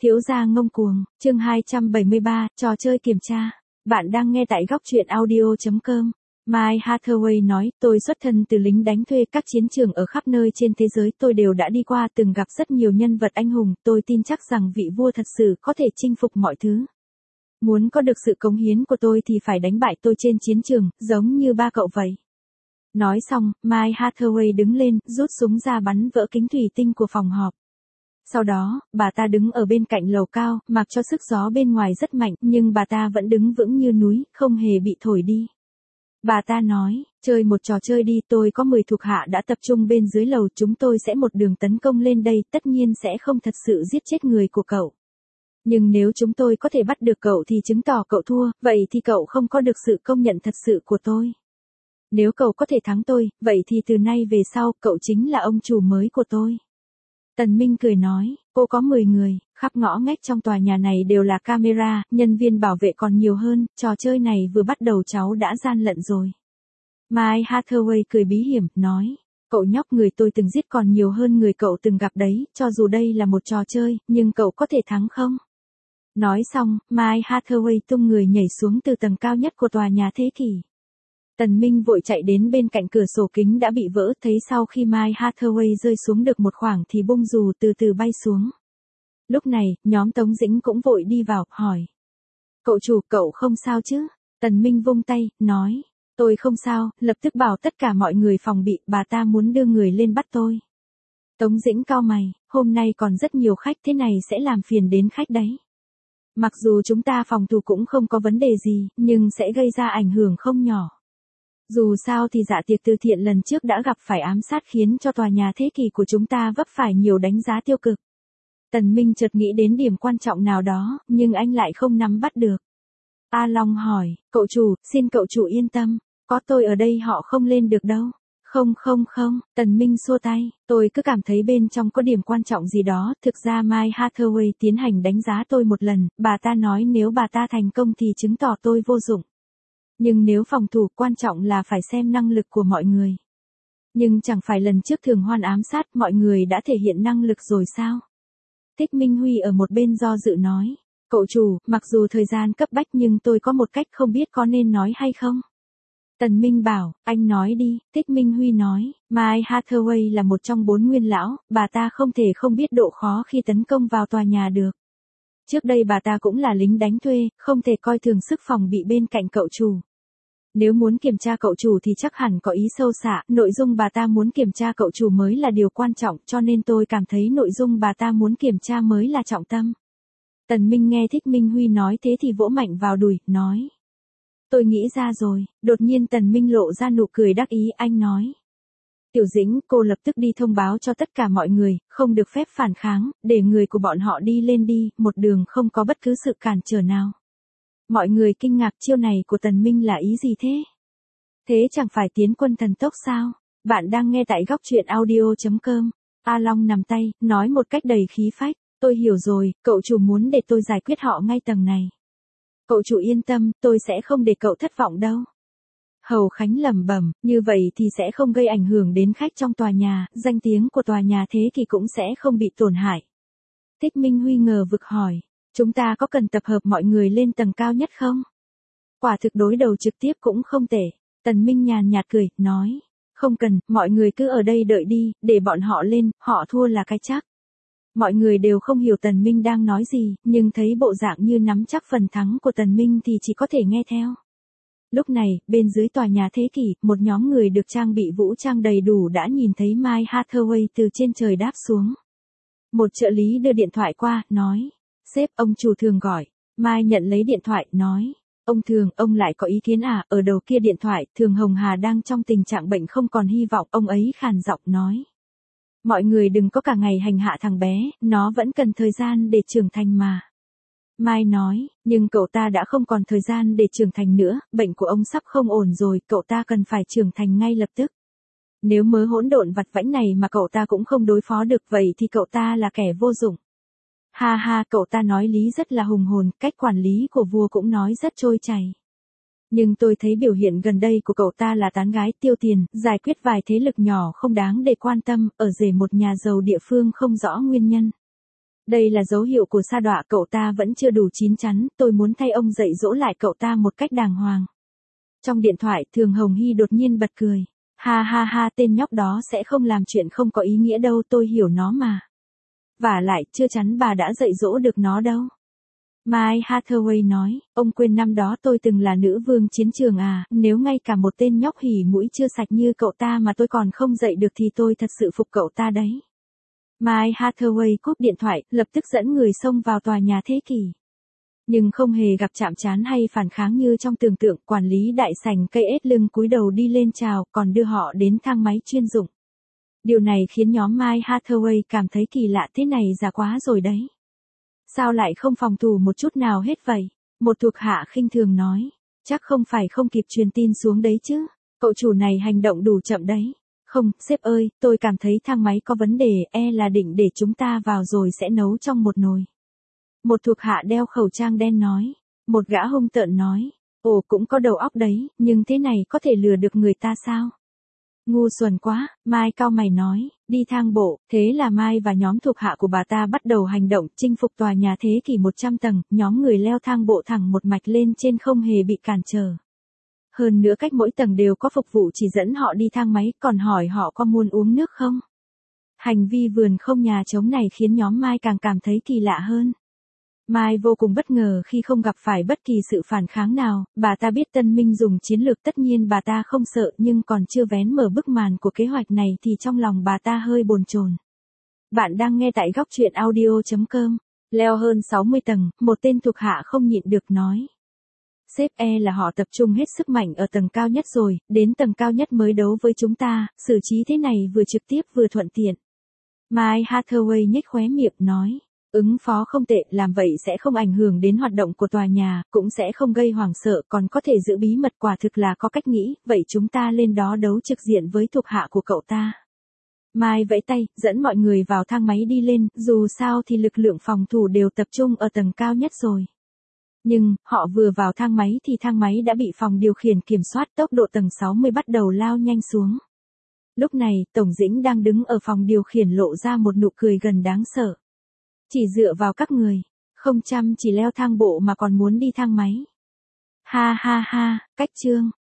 Thiếu gia ngông cuồng, chương 273, trò chơi kiểm tra. Bạn đang nghe tại góc truyện audio.com. Mai Hathaway nói, tôi xuất thân từ lính đánh thuê, các chiến trường ở khắp nơi trên thế giới tôi đều đã đi qua, từng gặp rất nhiều nhân vật anh hùng, tôi tin chắc rằng vị vua thật sự có thể chinh phục mọi thứ. Muốn có được sự cống hiến của tôi thì phải đánh bại tôi trên chiến trường, giống như ba cậu vậy. Nói xong, Mai Hathaway đứng lên, rút súng ra bắn vỡ kính thủy tinh của phòng họp. Sau đó, bà ta đứng ở bên cạnh lầu cao, mặc cho sức gió bên ngoài rất mạnh, nhưng bà ta vẫn đứng vững như núi, không hề bị thổi đi. Bà ta nói, chơi một trò chơi đi, tôi có 10 thuộc hạ đã tập trung bên dưới lầu, chúng tôi sẽ một đường tấn công lên đây, tất nhiên sẽ không thật sự giết chết người của cậu. Nhưng nếu chúng tôi có thể bắt được cậu thì chứng tỏ cậu thua, vậy thì cậu không có được sự công nhận thật sự của tôi. Nếu cậu có thể thắng tôi, vậy thì từ nay về sau, cậu chính là ông chủ mới của tôi. Tần Minh cười nói, cô có 10 người, khắp ngõ ngách trong tòa nhà này đều là camera, nhân viên bảo vệ còn nhiều hơn, trò chơi này vừa bắt đầu cháu đã gian lận rồi. Mai Hathaway cười bí hiểm, nói, cậu nhóc, người tôi từng giết còn nhiều hơn người cậu từng gặp đấy, cho dù đây là một trò chơi, nhưng cậu có thể thắng không? Nói xong, Mai Hathaway tung người nhảy xuống từ tầng cao nhất của tòa nhà thế kỷ. Tần Minh vội chạy đến bên cạnh cửa sổ kính đã bị vỡ, thấy sau khi Mai Hathaway rơi xuống được một khoảng thì bung dù từ từ bay xuống. Lúc này, nhóm Tống Dĩnh cũng vội đi vào, hỏi. Cậu chủ, cậu không sao chứ? Tần Minh vung tay, nói. Tôi không sao, lập tức bảo tất cả mọi người phòng bị, bà ta muốn đưa người lên bắt tôi. Tống Dĩnh cau mày, hôm nay còn rất nhiều khách, thế này sẽ làm phiền đến khách đấy. Mặc dù chúng ta phòng thủ cũng không có vấn đề gì, nhưng sẽ gây ra ảnh hưởng không nhỏ. Dù sao thì dạ tiệc từ thiện lần trước đã gặp phải ám sát khiến cho tòa nhà thế kỷ của chúng ta vấp phải nhiều đánh giá tiêu cực. Tần Minh chợt nghĩ đến điểm quan trọng nào đó, nhưng anh lại không nắm bắt được. A Long hỏi, cậu chủ, xin cậu chủ yên tâm, có tôi ở đây họ không lên được đâu. Không, Tần Minh xua tay, tôi cứ cảm thấy bên trong có điểm quan trọng gì đó, thực ra Mai Hathaway tiến hành đánh giá tôi một lần, bà ta nói nếu bà ta thành công thì chứng tỏ tôi vô dụng. Nhưng nếu phòng thủ, quan trọng là phải xem năng lực của mọi người. Nhưng chẳng phải lần trước Thường Hoan ám sát mọi người đã thể hiện năng lực rồi sao? Thích Minh Huy ở một bên do dự nói, cậu chủ, mặc dù thời gian cấp bách nhưng tôi có một cách không biết có nên nói hay không? Tần Minh bảo, anh nói đi. Thích Minh Huy nói, Mai Hathaway là một trong 4 nguyên lão, bà ta không thể không biết độ khó khi tấn công vào tòa nhà được. Trước đây bà ta cũng là lính đánh thuê, không thể coi thường sức phòng bị bên cạnh cậu chủ. Nếu muốn kiểm tra cậu chủ thì chắc hẳn có ý sâu xa, nội dung bà ta muốn kiểm tra cậu chủ mới là điều quan trọng, cho nên tôi cảm thấy nội dung bà ta muốn kiểm tra mới là trọng tâm. Tần Minh nghe Thích Minh Huy nói thế thì vỗ mạnh vào đùi, nói. Tôi nghĩ ra rồi, đột nhiên Tần Minh lộ ra nụ cười đắc ý, anh nói. Tiểu Dĩnh, cô lập tức đi thông báo cho tất cả mọi người, không được phép phản kháng, để người của bọn họ đi lên đi, một đường không có bất cứ sự cản trở nào. Mọi người kinh ngạc, chiêu này của Tần Minh là ý gì thế? Thế chẳng phải tiến quân thần tốc sao? Bạn đang nghe tại góc truyện audio.com. A Long nắm tay, nói một cách đầy khí phách, tôi hiểu rồi, cậu chủ muốn để tôi giải quyết họ ngay tầng này. Cậu chủ yên tâm, tôi sẽ không để cậu thất vọng đâu. Hầu Khánh lẩm bẩm, như vậy thì sẽ không gây ảnh hưởng đến khách trong tòa nhà, danh tiếng của tòa nhà thế thì cũng sẽ không bị tổn hại. Thích Minh Huy ngờ vực hỏi, chúng ta có cần tập hợp mọi người lên tầng cao nhất không? Quả thực đối đầu trực tiếp cũng không tệ. Tần Minh nhàn nhạt cười, nói, không cần, mọi người cứ ở đây đợi đi, để bọn họ lên, họ thua là cái chắc. Mọi người đều không hiểu Tần Minh đang nói gì, nhưng thấy bộ dạng như nắm chắc phần thắng của Tần Minh thì chỉ có thể nghe theo. Lúc này, bên dưới tòa nhà thế kỷ, một nhóm người được trang bị vũ trang đầy đủ đã nhìn thấy Mai Hathaway từ trên trời đáp xuống. Một trợ lý đưa điện thoại qua, nói, sếp, ông chủ Thường gọi. Mai nhận lấy điện thoại, nói, ông Thường, ông lại có ý kiến à? Ở đầu kia điện thoại, Thường Hồng Hà đang trong tình trạng bệnh không còn hy vọng, ông ấy khàn giọng nói. Mọi người đừng có cả ngày hành hạ thằng bé, nó vẫn cần thời gian để trưởng thành mà. Mai nói, nhưng cậu ta đã không còn thời gian để trưởng thành nữa, bệnh của ông sắp không ổn rồi, cậu ta cần phải trưởng thành ngay lập tức. Nếu mớ hỗn độn vặt vãnh này mà cậu ta cũng không đối phó được vậy thì cậu ta là kẻ vô dụng. Ha ha, cậu ta nói lý rất là hùng hồn, cách quản lý của vua cũng nói rất trôi chảy. Nhưng tôi thấy biểu hiện gần đây của cậu ta là tán gái, tiêu tiền, giải quyết vài thế lực nhỏ không đáng để quan tâm, ở rể một nhà giàu địa phương không rõ nguyên nhân. Đây là dấu hiệu của sa đọa, cậu ta vẫn chưa đủ chín chắn, tôi muốn thay ông dạy dỗ lại cậu ta một cách đàng hoàng. Trong điện thoại, Thường Hồng Hy đột nhiên bật cười. Ha ha ha, tên nhóc đó sẽ không làm chuyện không có ý nghĩa đâu, tôi hiểu nó mà. Vả lại, chưa chắn bà đã dạy dỗ được nó đâu. Mai Hathaway nói, ông quên năm đó tôi từng là nữ vương chiến trường à, nếu ngay cả một tên nhóc hỉ mũi chưa sạch như cậu ta mà tôi còn không dạy được thì tôi thật sự phục cậu ta đấy. Mai Hathaway cúp điện thoại, lập tức dẫn người xông vào tòa nhà thế kỷ. Nhưng không hề gặp chạm trán hay phản kháng như trong tưởng tượng, quản lý đại sảnh cây ết lưng cúi đầu đi lên chào, còn đưa họ đến thang máy chuyên dụng. Điều này khiến nhóm Mai Hathaway cảm thấy kỳ lạ, thế này già quá rồi đấy. Sao lại không phòng thủ một chút nào hết vậy? Một thuộc hạ khinh thường nói. Chắc không phải không kịp truyền tin xuống đấy chứ. Cậu chủ này hành động đủ chậm đấy. Không, sếp ơi, tôi cảm thấy thang máy có vấn đề, là định để chúng ta vào rồi sẽ nấu trong một nồi. Một thuộc hạ đeo khẩu trang đen nói. Một gã hung tợn nói. Ồ, cũng có đầu óc đấy, nhưng thế này có thể lừa được người ta sao? Ngu xuẩn quá, Mai cau mày nói, đi thang bộ. Thế là Mai và nhóm thuộc hạ của bà ta bắt đầu hành động chinh phục tòa nhà thế kỷ 100 tầng, nhóm người leo thang bộ thẳng một mạch lên trên không hề bị cản trở. Hơn nữa cách mỗi tầng đều có phục vụ chỉ dẫn họ đi thang máy, còn hỏi họ có muốn uống nước không. Hành vi vườn không nhà trống này khiến nhóm Mai càng cảm thấy kỳ lạ hơn. Mai vô cùng bất ngờ khi không gặp phải bất kỳ sự phản kháng nào, bà ta biết Tân Minh dùng chiến lược, tất nhiên bà ta không sợ, nhưng còn chưa vén mở bức màn của kế hoạch này thì trong lòng bà ta hơi bồn chồn. Bạn đang nghe tại góc truyện audio.com. Leo hơn 60 tầng, một tên thuộc hạ không nhịn được nói. Sếp, là họ tập trung hết sức mạnh ở tầng cao nhất rồi, đến tầng cao nhất mới đấu với chúng ta, xử trí thế này vừa trực tiếp vừa thuận tiện. Mai Hathaway nhếch khóe miệng nói. Ứng phó không tệ, làm vậy sẽ không ảnh hưởng đến hoạt động của tòa nhà, cũng sẽ không gây hoảng sợ, còn có thể giữ bí mật, quả thực là có cách nghĩ, vậy chúng ta lên đó đấu trực diện với thuộc hạ của cậu ta. Mai vẫy tay, dẫn mọi người vào thang máy đi lên, dù sao thì lực lượng phòng thủ đều tập trung ở tầng cao nhất rồi. Nhưng, họ vừa vào thang máy thì thang máy đã bị phòng điều khiển kiểm soát, tốc độ tầng 60 bắt đầu lao nhanh xuống. Lúc này, Tổng Dĩnh đang đứng ở phòng điều khiển lộ ra một nụ cười gần đáng sợ. Chỉ dựa vào các người, không chăm chỉ leo thang bộ mà còn muốn đi thang máy. Ha ha ha, cách chương.